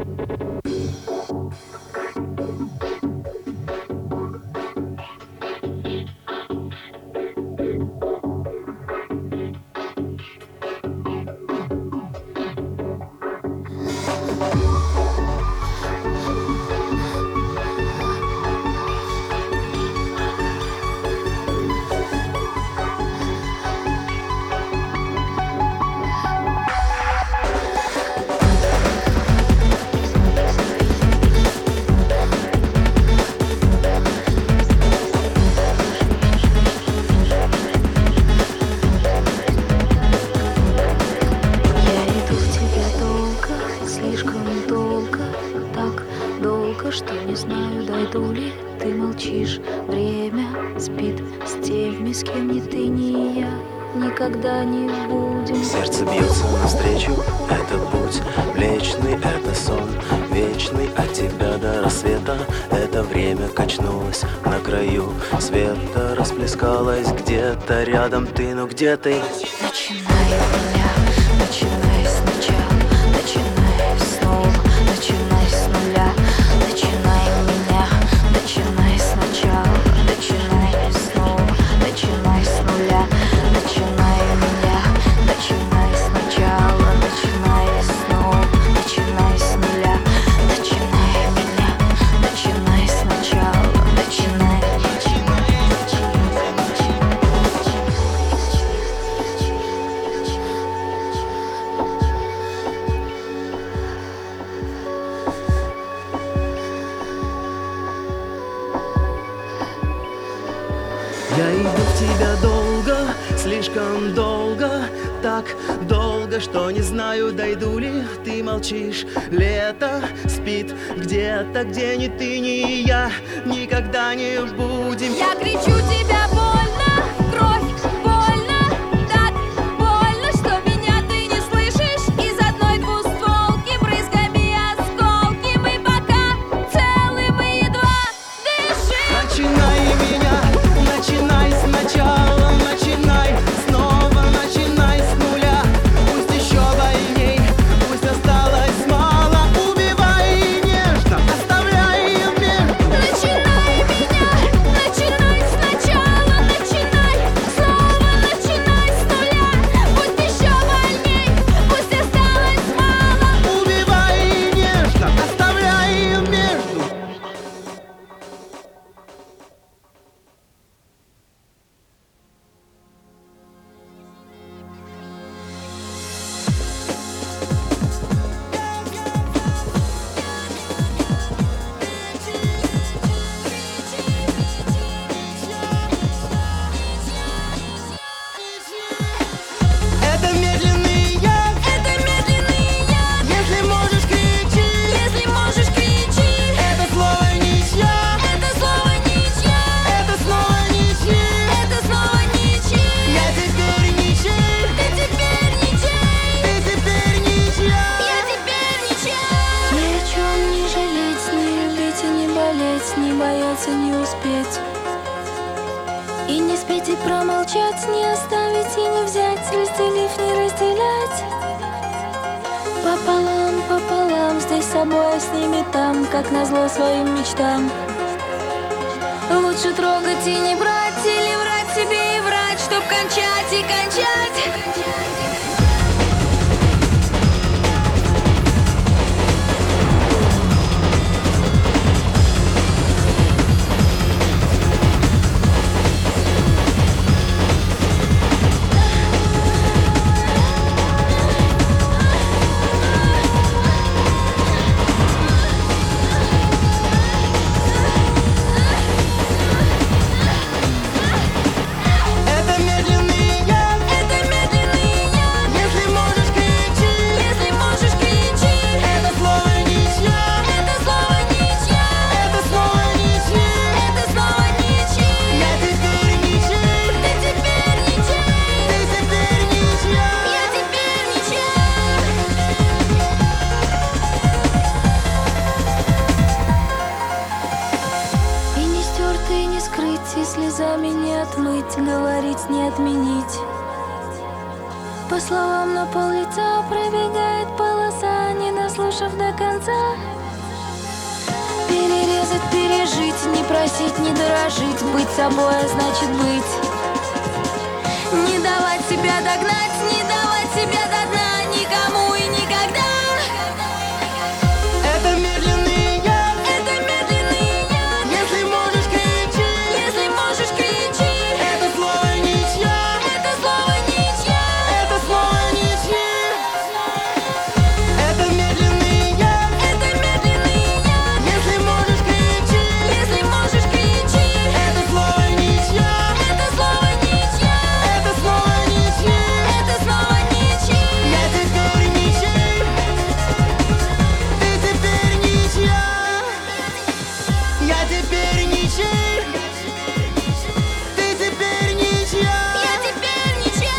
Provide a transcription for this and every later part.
Что не знаю, дойду ли, ты молчишь. Время спит с теми, с кем ни ты, ни я никогда не будем. Сердце бьется навстречу, это путь млечный, это сон вечный. От тебя до рассвета это время качнулось на краю света, расплескалось где-то рядом ты, ну где ты? Начинай меня, начинай сначала, начинай снова, начинай с нуля. Начинай меня, начинай сначала, начинай снова, начинай с нуля. Начинай меня, начинай сначала, начинай снова, начинай с нуля. Начинай меня, начинай сначала, начинай. Я иду в тебя долго, слишком долго, так долго, что не знаю, дойду ли, ты молчишь. Лето спит где-то, где ни ты, ни я никогда не будем. Я кричу тебя больно, кровь больно, так больно, что меня ты не слышишь. Из одной двустволки брызгами осколки. Мы пока целы, мы едва дышим. Начинай меня, начинай сначала, начинай снова, начинай с нуля. Пусть еще больней, пусть осталось мало. Убивай нежно, оставляй между. Начинай меня, начинай сначала, начинай снова, начинай с нуля. Пусть еще больней, пусть осталось мало. Убивай нежно, оставляй между. Это медленный я, Это медленный я. если можешь кричи. Если можешь, кричи. Это слово ничья, Это слово ничья. это снова ничьи. Это снова ничья. Я теперь ничей, Ты теперь ничей. ты теперь ничья. Я теперь ничья. Ни о чем не жалеть, не любить и не болеть, не бояться не успеть. И не спеть, и промолчать, не оставить и не взять, разделив, не разделять. Пополам, пополам, здесь с собой, а с ними там, как назло своим мечтам. Лучше трогать и не брать, или врать себе и врать, чтоб кончать и кончать. Это медленный я, Это медленный я. если можешь кричи. Если можешь, кричи. Это слово ничья, Это слово ничья. это снова ничьи. Это слово ничья. Я теперь ничей, Ты теперь ничей. ты теперь ничья. Я теперь ничья. И не стерт, и не скрыть, и слезами не отмыть, говорить не отменить. По словам на пол лица пробегает полоса, не на дослушав до конца. Перерезать, пережить, не просить, не дорожить. Быть собой, а значит быть. Не давать себя догнать, не давать себя до дна никому и никогда. Это медленный яд. Это медленный яд. Если можешь, кричи. Если можешь, кричи. Это слово ничья. Это слово ничья. Это слово ничья. Это медленный яд. Это медленный яд. Если можешь, кричи. Если можешь, кричи. Это слово ничья. Это слово ничья. Это слово ничья. Это слово ничья. Я теперь ничей. Ты теперь ничья. Я теперь ничей. Ты теперь ничья. Я теперь ничья.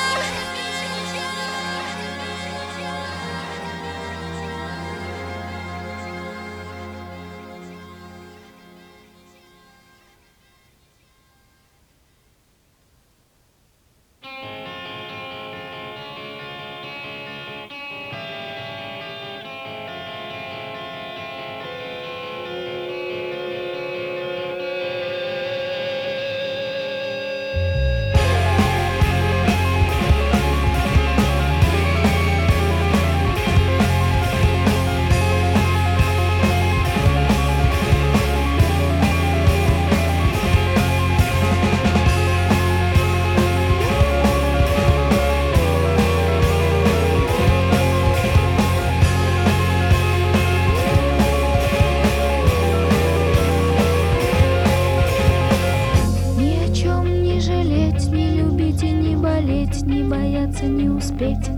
Ни о чем не жалеть, не любить и не болеть, не бояться не успеть.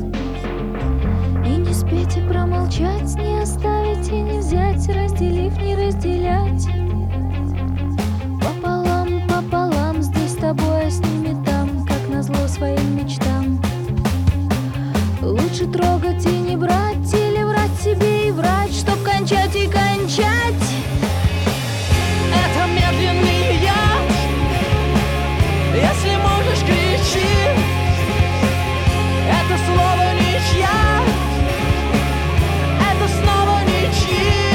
И не спеть, и промолчать, не оставить и не взять, разделив, не разделять. Пополам, пополам, здесь с тобой, а с ними там, как назло своим мечтам. Лучше трогать и не брать, или врать себе и врать, чтоб кончать и кончать. Это медленный яд. Если можешь, кричи. Это слово ничья. Это снова ничьи.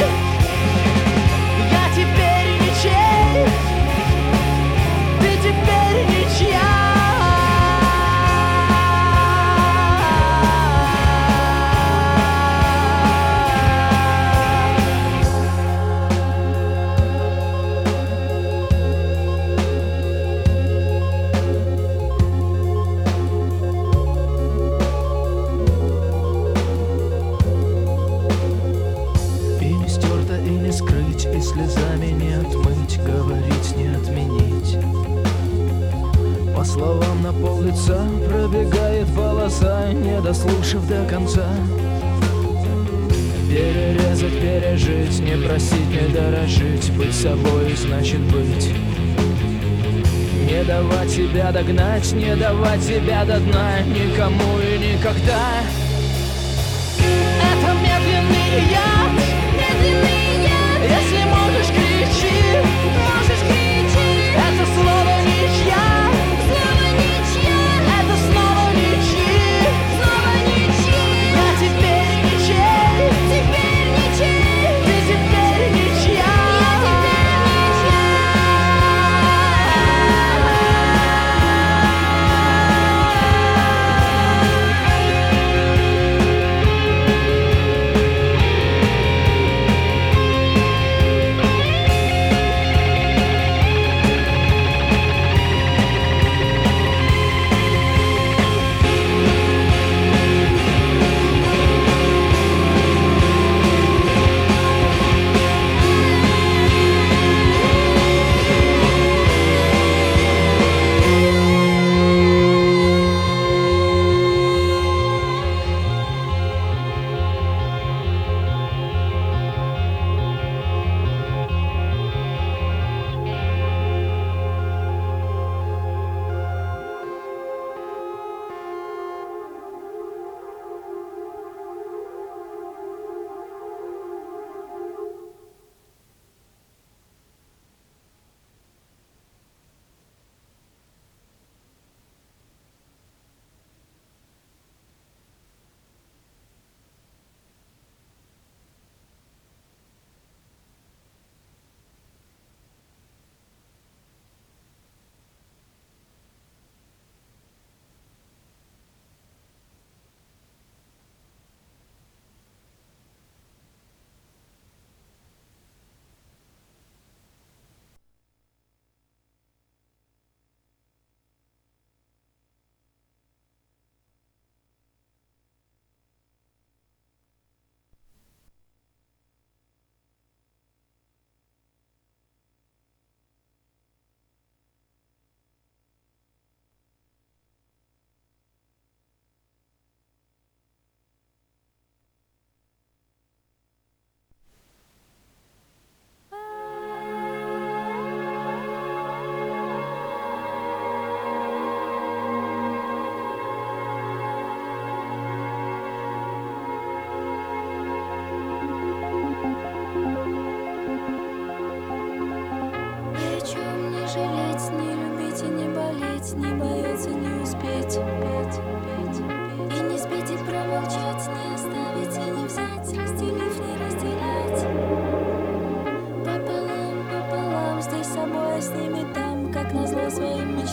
Я теперь ничей. Ты теперь ничья. И не стерто, и не скрыть, и слезами не отмыть, говорить не отменить. По словам на пол лица пробегает полоса, не дослушав до конца. Перерезать, пережить, не просить, не дорожить, быть собой значит быть. Не давать себя догнать, не давать себя до дна никому и никогда. Это медленный яд. Медленный яд. Если можешь, кричи. Можешь, кричи. Это слово ничья. Слово ничья. Это снова ничьи. Слово ничья. Я теперь ничей. Теперь ничей. Ты теперь ничья. Я теперь ничья.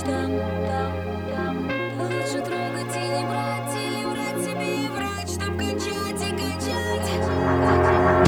мечтам. Лучше трогать и не брать, или врать себе и врать, чтоб кончать и кончать.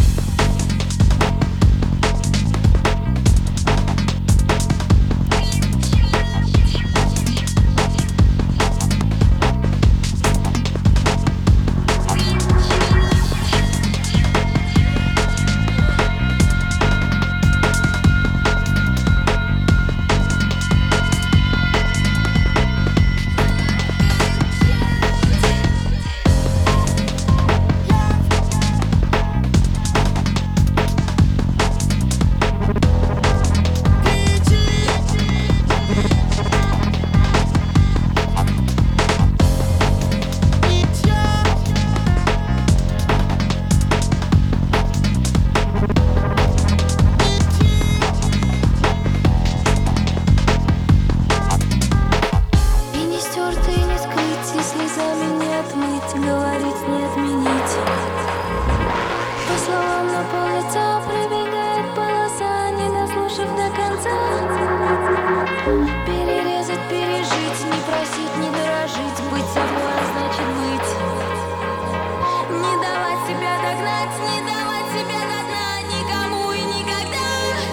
Говорить не отменить. По словам на пол лица пробегает полоса, не дослушав до конца. Перерезать, пережить, не просить, не дорожить. Быть собой, а значит быть. Не давать себя догнать, не давать себя до дна никому и никогда.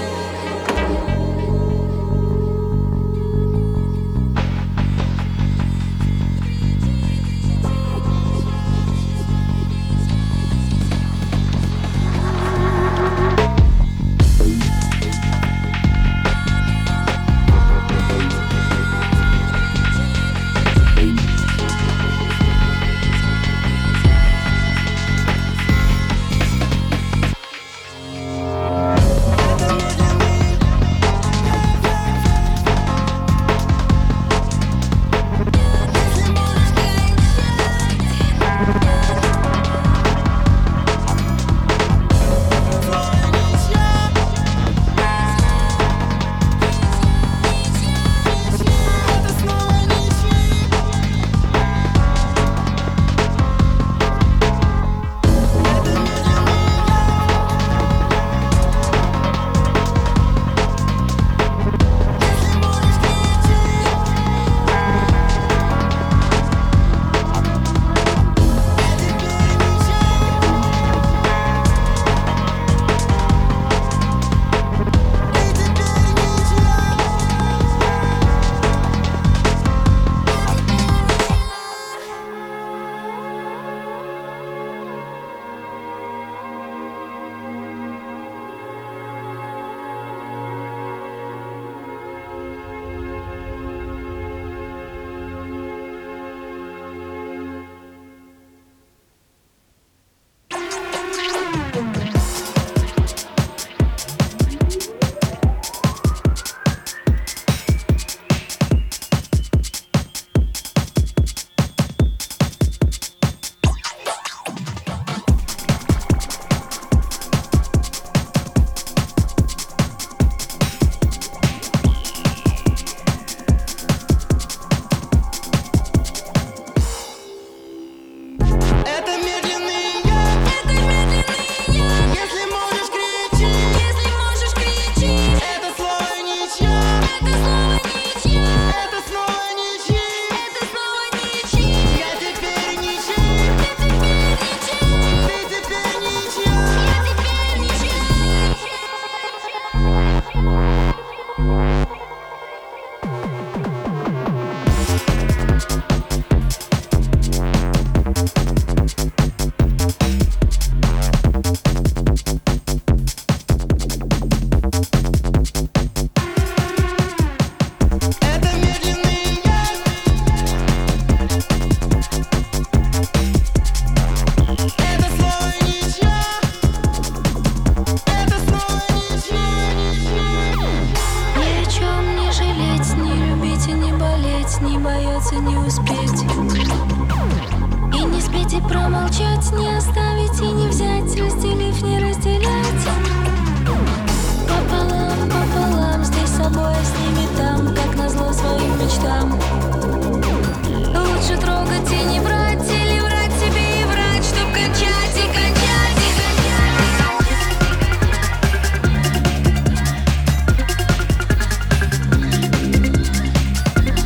Не бояться не успеть и не спеть, и промолчать, не оставить и не взять, разделив, не разделять. Пополам, пополам, здесь с собой, с ними там, как назло своим мечтам. Лучше трогать и не брать, или врать себе и врать, чтоб кончать и кончать и кончать.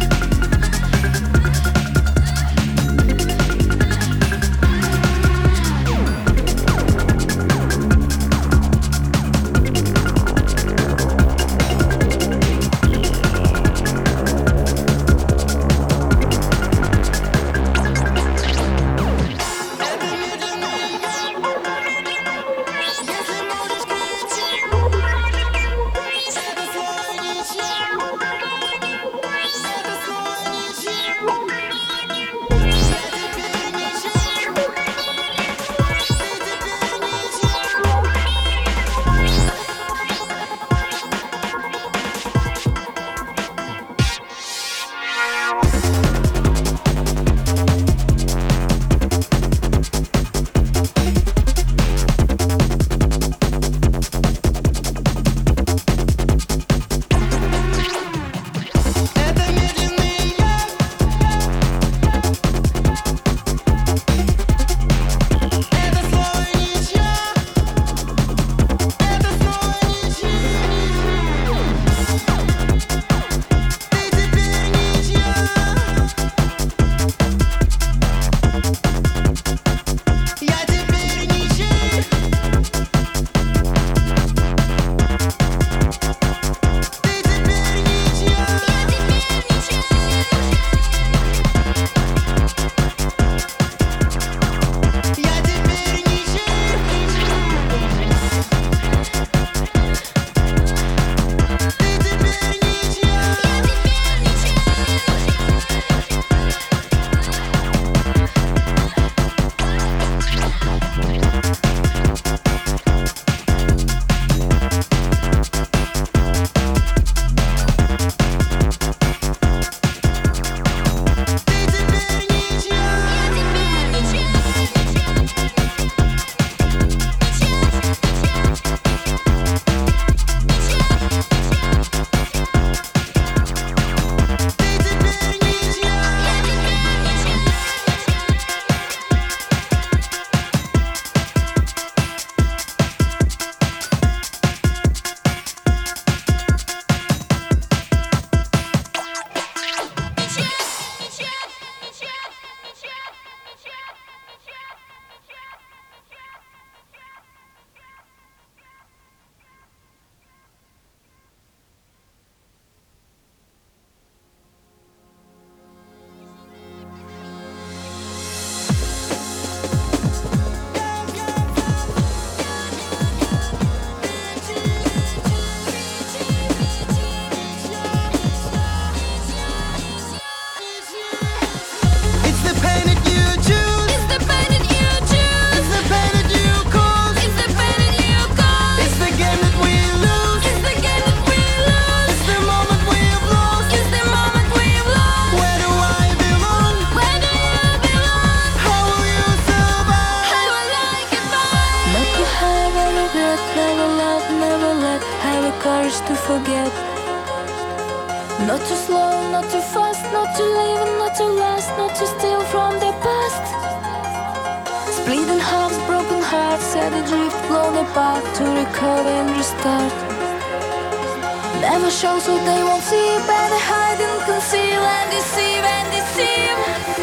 pain that you choose. It's the pain that you choose. It's the pain that you cause. It's the pain that you cause. It's the game that we lose. It's the game that we lose. It's the moment we've lost. It's the moment we've lost. Where do I belong? Where do you belong? How will you survive? How will I get by? Not to have a regret, never love, never let. Have a courage to forget. Not too slow, not too fast, not to live and not to last, not to steal from the past. Split in halves, broken hearts, set adrift, blown apart, to recover and restart. Never show so they won't see, better hide and conceal and deceive and deceive.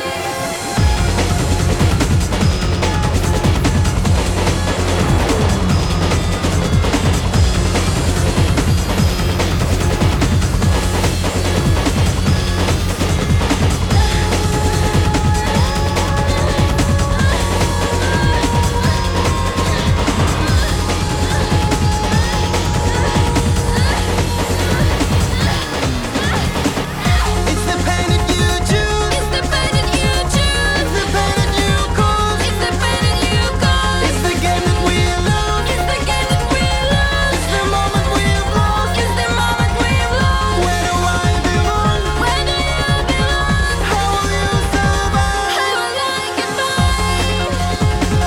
It's the pain that you choose. It's the pain that you choose. It's the pain that you cause. It's the pain that you cause. It's the game that we lose. It's the game that we lose. It's the moment we've lost. It's the moment we've lost. Where do I belong? Where do you belong? How will you survive? How will I get by?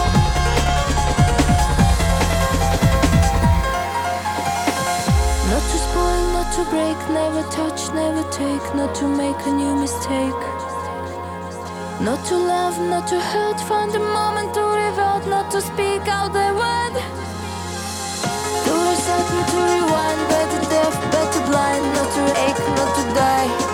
Not to spoil, not to break, never touch, never take, not to make a new mistake. Not to love, not to hurt, find a moment to revert, not to speak out the word. To reset and to rewind, better deaf, better blind, not to ache, not to die.